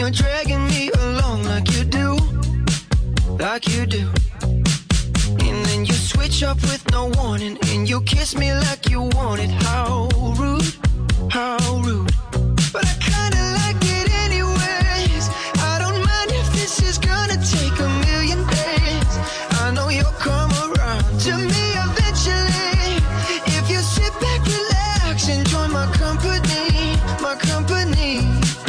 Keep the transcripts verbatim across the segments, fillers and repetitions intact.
you're dragging me along like you do, like you do. And then you switch up with no warning, and you kiss me like you want it. How rude, how rude. But I kinda like it anyways. I don't mind if this is gonna take a million days. I know you'll come around to me eventually. If you sit back, relax, enjoy my company, my company.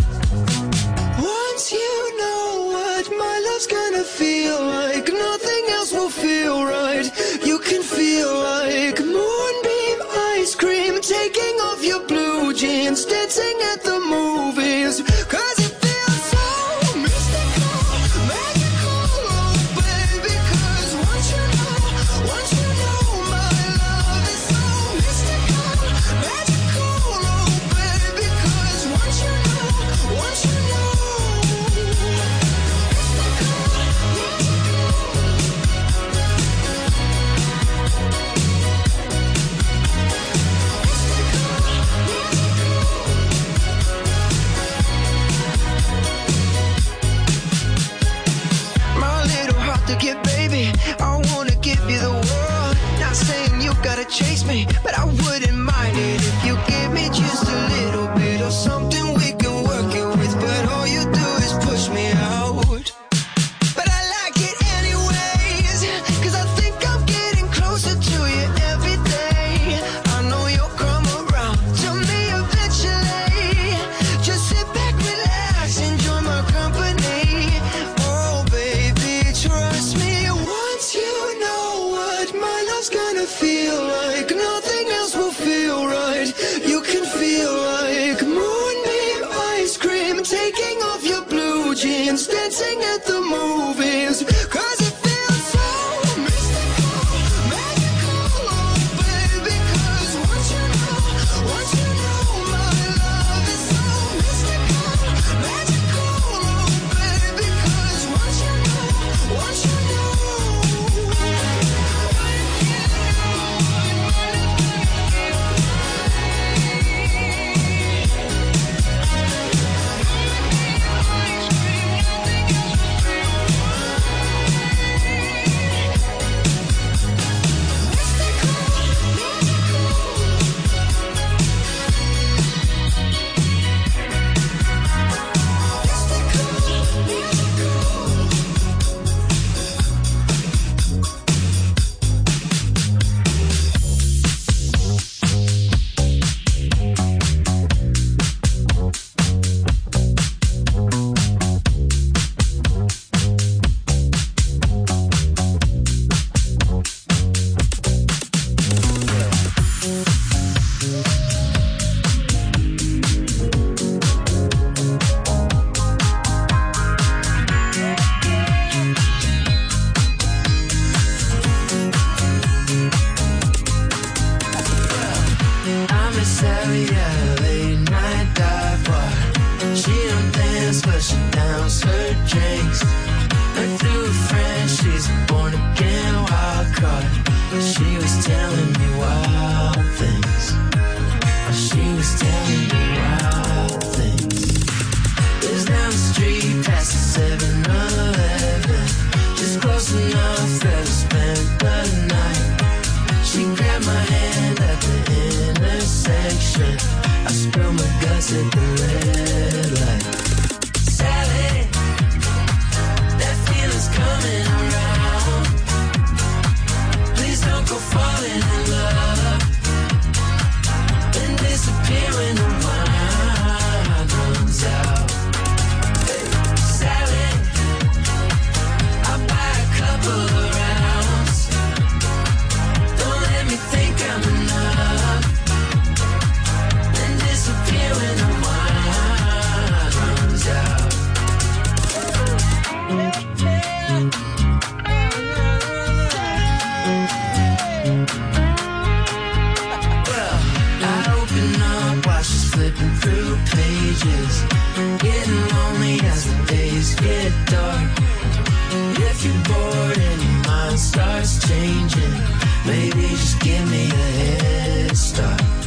Once you know what my love's gonna feel like, nothing else will feel right. You can feel like moonbeam ice cream, taking off your blue jeans, dancing at the movies. Cause it feels so mystical, magical, oh baby. Cause once you know, once you know my love is so mystical, magical, oh baby. Cause once you know, once you know. I wanna give you the world. Not saying you gotta chase me, but I wouldn't mind it if you give me just a little bit of something we can work it with. But all you do is push me out. But I like it anyways, cause I think I'm getting closer to you every day. I know you'll come around to me eventually. Just sit back, relax, enjoy my company. Oh baby, trust me. Once you know what my love's gonna feel like, nothing else will feel right. You can feel like moonbeam ice cream, taking off your blue jeans, dancing at the movies. Cause it feels so mystical, magical, oh baby. Cause once you know, once you know my love is so mystical, magical, oh baby. Cause once you know, once you know.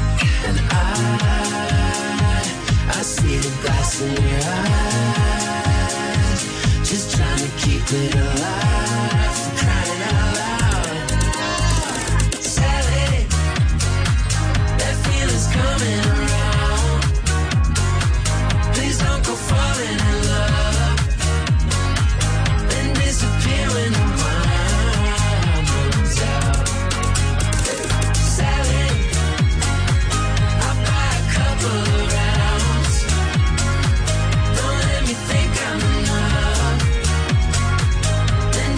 see the glass in your eyes. it alive, crying out loud. Sally, that feeling's coming around. Please don't go falling in love and disappear when the wine runs out. Sally, I'll buy a couple of rounds. Don't let me think I'm enough. Then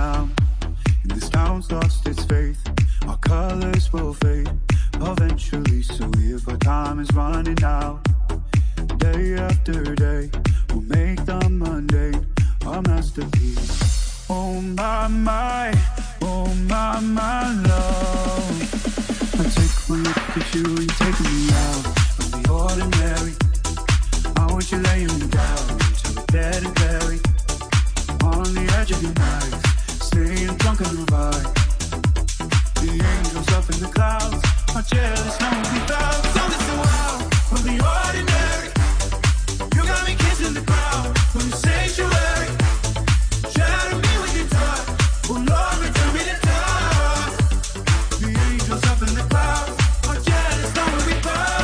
down. And this town's lost its faith. Our colors will fade eventually. So if our time is running out, day after day, we'll make the mundane our masterpiece. Oh my, my, oh my, my love. I take one look at you, you're taking me out of the ordinary. I want you laying me down till we're dead and buried. On the edge of your knife, staying drunk on the vibe. The angels up in the clouds are jealous, no one without. Something so wild from the ordinary. You got me kissing the ground from the sanctuary. Shadow me with your touch. Oh Lord, return me to touch. The angels up in the clouds are jealous, no one without.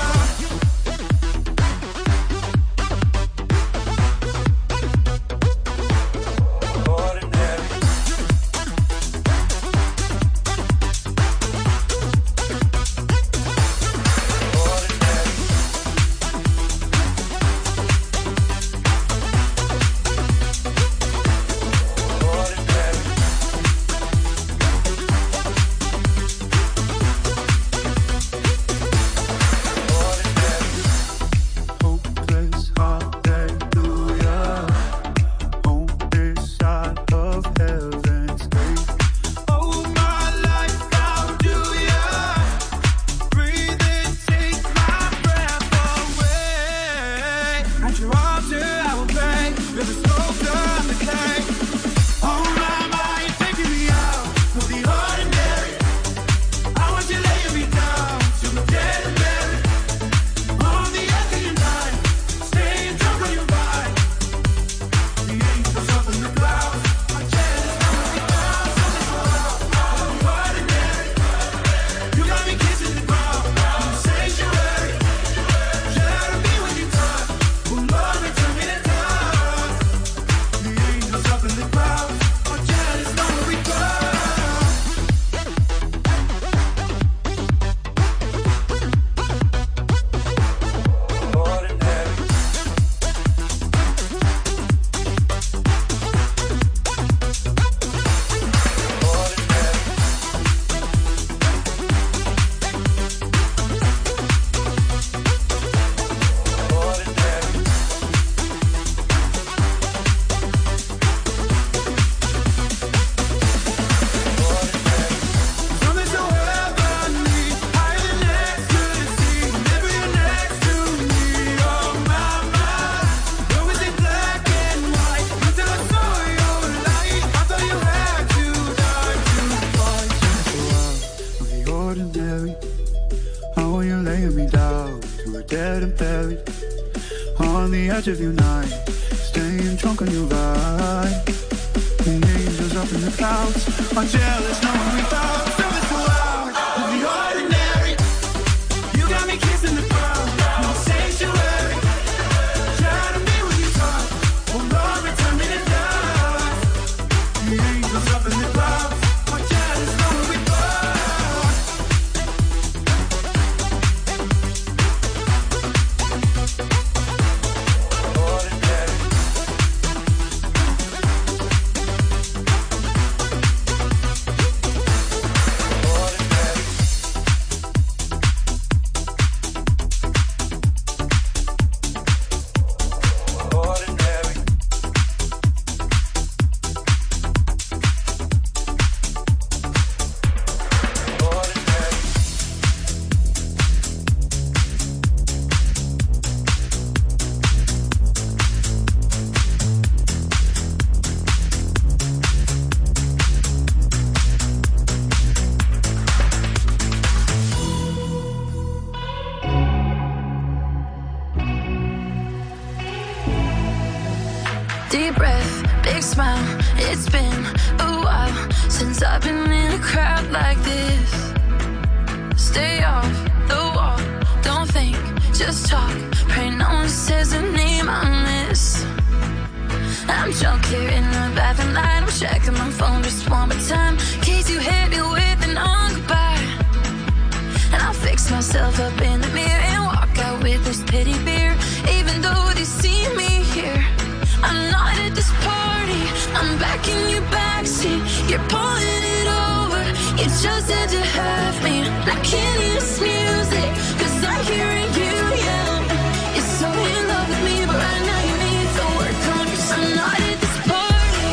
Of your night, staying drunk on your vibe. The angels up in the clouds are jealous, no one without. Something so loud of the ordinary. You got me kissing the ground in the sanctuary. Shadow me with your touch. Oh Lord, return me to dust. The angels up in the clouds are jealous, no one without. Deep breath, big smile. It's been a while since I've been in a crowd like this. Stay off the wall, don't think, just talk. Pray no one says the name I miss. I'm drunk here in the bathroom light. I'm checking my phone just one more time, in case you hit me with an on goodbye. And I'll fix myself up in the mirror and walk out with this pity beer. Even though they see me here, I'm not at this party. I'm back in your backseat, you're pulling it over. You just had to have me. I can't hear this music, cause I'm hearing you yell. You're so in love with me, but right now you need to work on yourself. I'm not at this party.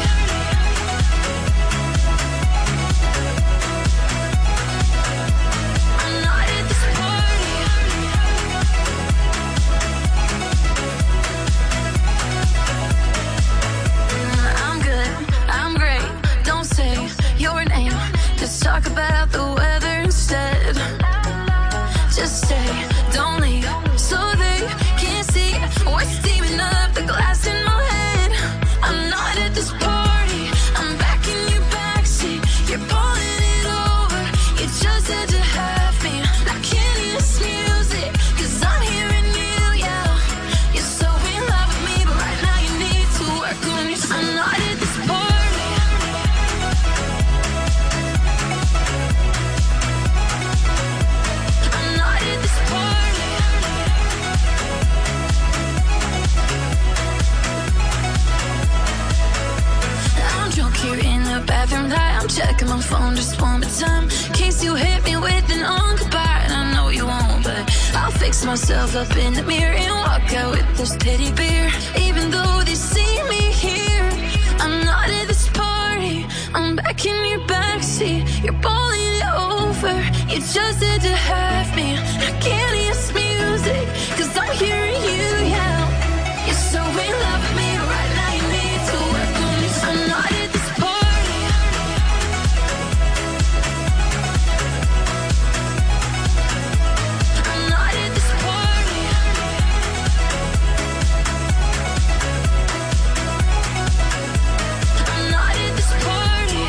I'm not at this party. I'm good, I'm great. Don't say your name, just talk about the weather instead. Just stay, don't leave, so they can't see what's steaming up the glass in my head. I'm not at this party, I'm back in your backseat. You're pulling it over, you just had to have me. I can't hear this music, cause I'm hearing you yell. You're so in love with me, but right now you need to work on yourself. I'm not at this party. I'm not at this party. I'm drunk here in the bathroom light. I'm checking my phone just one more time, in case you hit me with an on goodbye. And I know you won't, but I'll fix myself up in the mirror and walk out with this teddy bear. Even though they see me here, I'm not at this party. I'm back in your backseat. You're pulling it over. You just had to have me. I can't hear this music, cause I'm hearing you yell. You're so in love with me, but right now you need to work on this. I'm not at this party. I'm not at this party. I'm not at this party.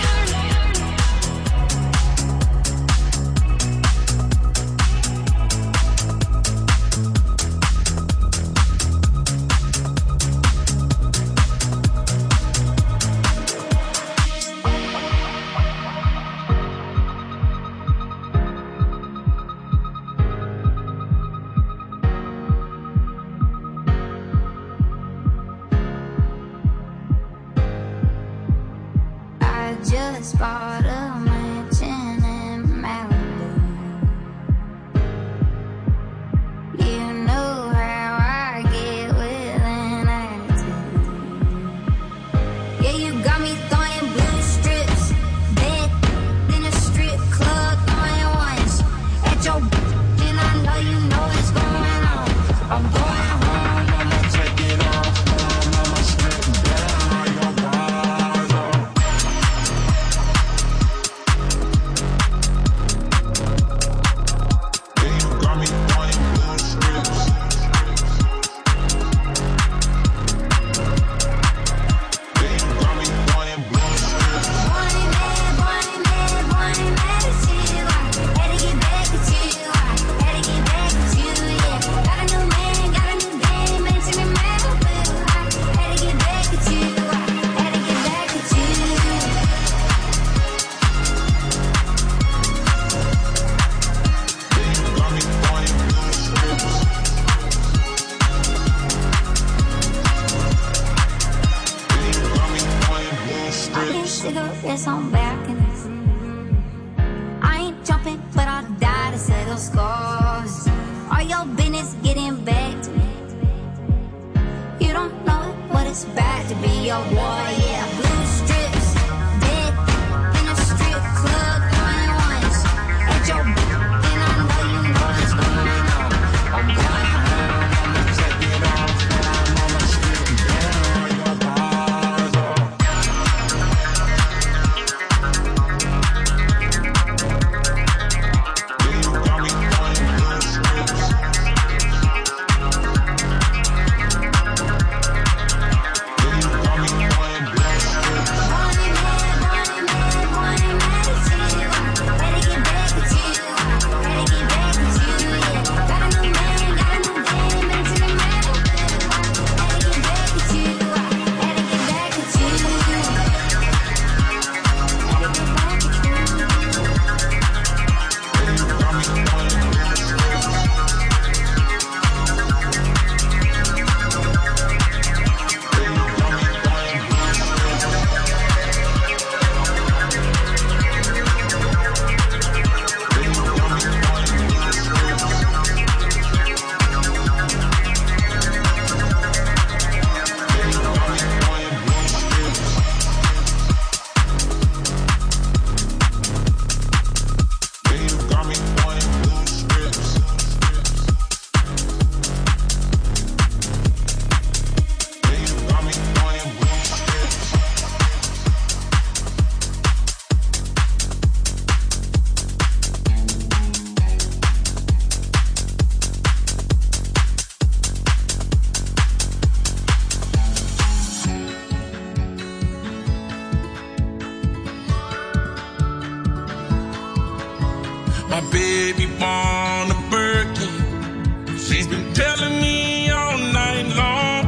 I just bought a mansion in Malibu. You know how I get with an attitude. Yeah, you got me throwing blue strips, bed in a strip club, throwing ones at your and I know you know what's going on. I'm going home, I'ma take it off, I'ma strip down your bars off. Cigarettes on back in this. I ain't jumping, but I'll die to settle scores. All your business getting back to me. You don't know what it's bad to be your boy, yeah. Blue strips, dead in a strip club, throwing ones at your and I know you know what's going on. I'm going home, I'ma take it off, I'ma strip down your bars off. my baby born a Birkin. She's been telling me all night long.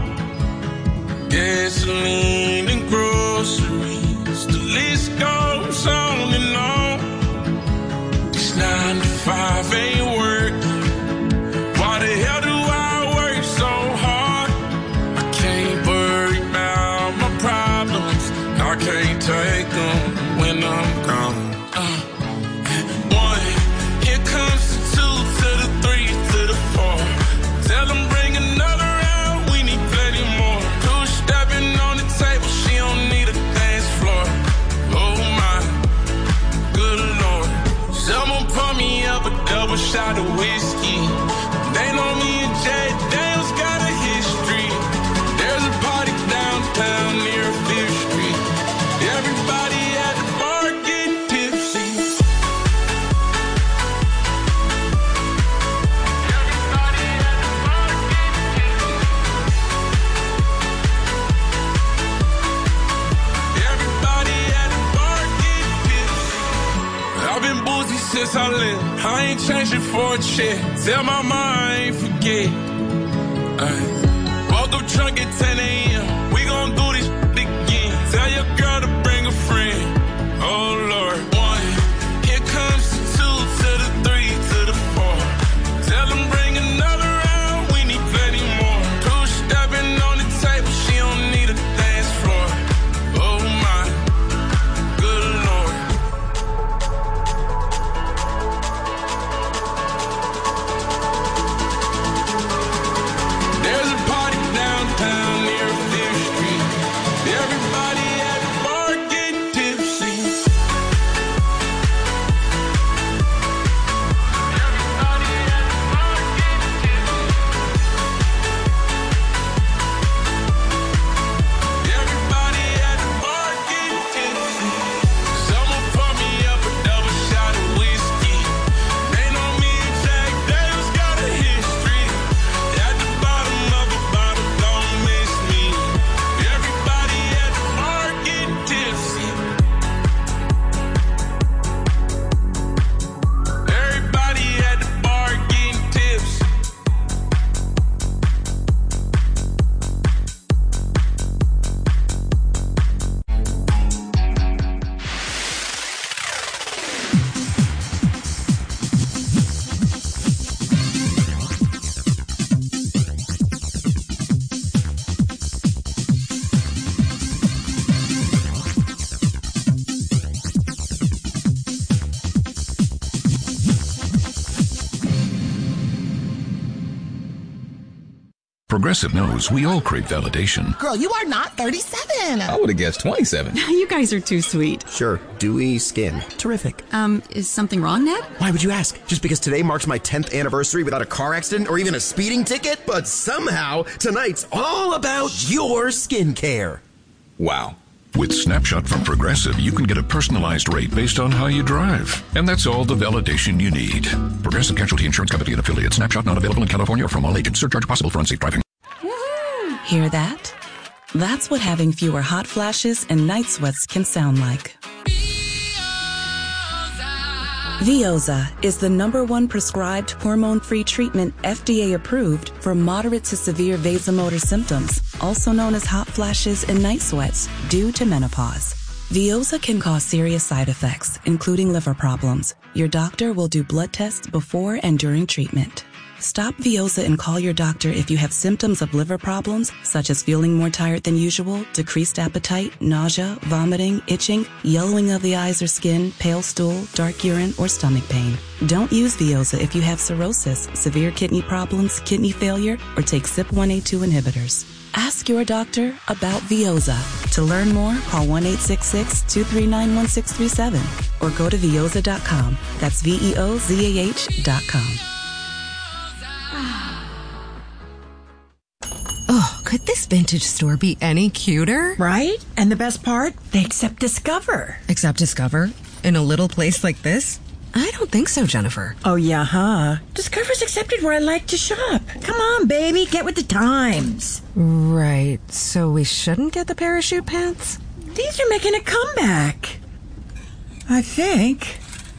Gasoline and groceries, the list goes on and on. This nine to five ain't working. Why the hell do I work so hard? I can't worry about my problems. I can't take them when I'm gone. Uh, one, here comes the two to the three to the four. Tell them bring another round, we need plenty more. Two stepping on the table, she don't need a dance floor. Oh my, good Lord. Someone pour me up a double shot of whiskey. They know me and Jay Daniels got a history. There's a party downtown near Fifth Street. Everybody at the bar getting tipsy. Everybody at the bar getting tipsy. Everybody at the bar getting tipsy. I've been boozy since I left. I ain't changing for a check. Tell my mama I ain't forget. Ay. Woke up drunk at ten a.m. We gon' do this again. Tell your girl to bring a friend. Oh Lord. One, here comes the two to the three to the four. Tell them bring another round, we need plenty more. Two stepping on the table, she don't need a dance floor. Oh my, good Lord. There's a party downtown near Fifth Street. Everybody at the bar getting tipsy. Everybody at the bar getting tipsy. Everybody at the bar getting tipsy. Someone pour me up a double shot of whiskey. They know me and Jack Daniels got a history. At the bottom of a bottle, don't miss me. Everybody at the bar getting tipsy. Everybody at the bar getting tipsy. Progressive knows we all crave validation. Girl, you are not thirty-seven. I would have guessed twenty-seven. You guys are too sweet. Sure, dewy skin. Terrific. Um, is something wrong, Ned? Why would you ask? Just because today marks my tenth anniversary without a car accident or even a speeding ticket? But somehow, tonight's all about your skincare. Wow. With Snapshot from Progressive, you can get a personalized rate based on how you drive. And that's all the validation you need. Progressive Casualty Insurance Company and affiliates. Snapshot not available in California or from all agents. Surcharge possible for unsafe driving. Hear that? That's what having fewer hot flashes and night sweats can sound like. Veoza is the number one prescribed hormone-free treatment F D A approved for moderate to severe vasomotor symptoms, also known as hot flashes and night sweats, due to menopause. Veoza can cause serious side effects, including liver problems. Your doctor will do blood tests before and during treatment. Stop Veoza and call your doctor if you have symptoms of liver problems, such as feeling more tired than usual, decreased appetite, nausea, vomiting, itching, yellowing of the eyes or skin, pale stool, dark urine, or stomach pain. Don't use Veoza if you have cirrhosis, severe kidney problems, kidney failure, or take C Y P one A two inhibitors. Ask your doctor about Veoza. To learn more, call one eight six six, two three nine, one six three seven or go to veoza dot com. That's V E O Z A H dot com. Oh, could this vintage store be any cuter? Right? And the best part? They accept Discover. Accept Discover? In a little place like this? I don't think so, Jennifer. Oh, yeah, huh? Discover's accepted where I like to shop. Come on, baby, get with the times. Right, so we shouldn't get the parachute pants? These are making a comeback. I think.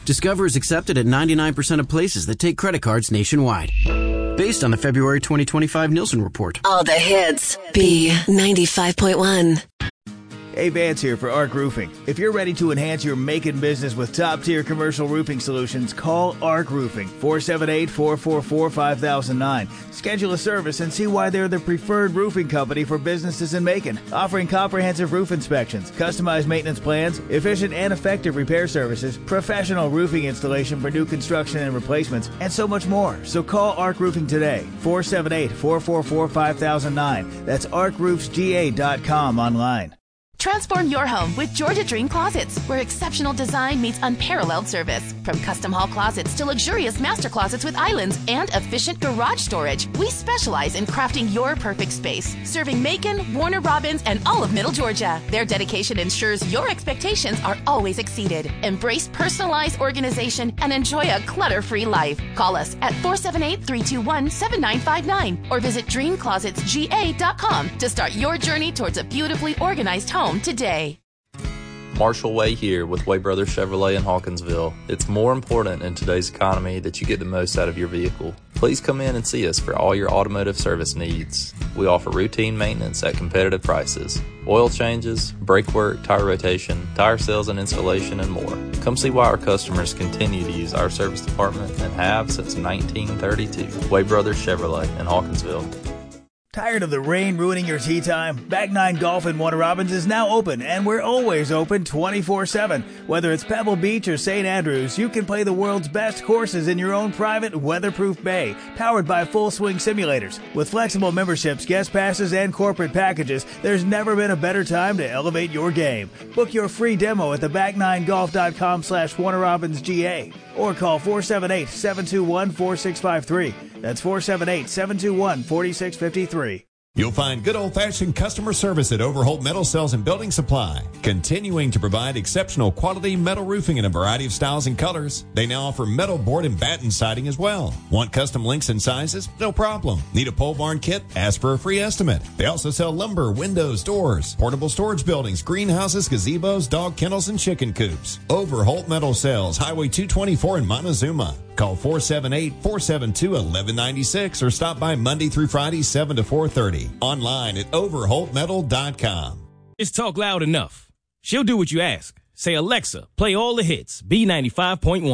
Discover is accepted at ninety-nine percent of places that take credit cards nationwide. Based on the February twenty twenty-five Nielsen report. All the hits. B ninety-five point one. Hey, Vance here for Arc Roofing. If you're ready to enhance your making business with top-tier commercial roofing solutions, call Arc Roofing, four seven eight, four four four, five thousand nine. Schedule a service and see why they're the preferred roofing company for businesses in Macon, offering comprehensive roof inspections, customized maintenance plans, efficient and effective repair services, professional roofing installation for new construction and replacements, and so much more. So call Arc Roofing today, four seven eight, four four four, five thousand nine. That's arc roofs g a dot com online. Transform your home with Georgia Dream Closets, where exceptional design meets unparalleled service. From custom hall closets to luxurious master closets with islands and efficient garage storage, we specialize in crafting your perfect space, serving Macon, Warner Robins, and all of Middle Georgia. Their dedication ensures your expectations are always exceeded. Embrace personalized organization and enjoy a clutter-free life. Call us at four seven eight, three two one, seven nine five nine or visit dream closets g a dot com to start your journey towards a beautifully organized home today. Marshall Way here with Way Brothers Chevrolet in Hawkinsville. It's more important in today's economy that you get the most out of your vehicle. Please come in and see us for all your automotive service needs. We offer routine maintenance at competitive prices, oil changes, brake work, tire rotation, tire sales and installation, and more. Come see why our customers continue to use our service department and have since nineteen thirty-two. Way Brothers Chevrolet in Hawkinsville. Tired of the rain ruining your tee time? Back Nine Golf in Warner Robins is now open, and we're always open twenty-four seven. Whether it's Pebble Beach or Saint Andrews, you can play the world's best courses in your own private, weatherproof bay, powered by Full Swing Simulators. With flexible memberships, guest passes, and corporate packages, there's never been a better time to elevate your game. Book your free demo at the back nine golf dot com slash Warner Robins G A or call four seven eight, seven two one, four six five three. That's four seven eight, seven two one, four six five three. You'll find good old-fashioned customer service at Overholt Metal Sales and Building Supply, continuing to provide exceptional quality metal roofing in a variety of styles and colors. They now offer metal board and batten siding as well. Want custom lengths and sizes? No problem. Need a pole barn kit? Ask for a free estimate. They also sell lumber, windows, doors, portable storage buildings, greenhouses, gazebos, dog kennels, and chicken coops. Overholt Metal Sales, Highway two twenty-four in Montezuma. Call four seven eight, four seven two, one one nine six or stop by Monday through Friday, seven to four thirty. Online at overholt metal dot com. Just talk loud enough. She'll do what you ask. Say, Alexa, play all the hits. B ninety-five point one.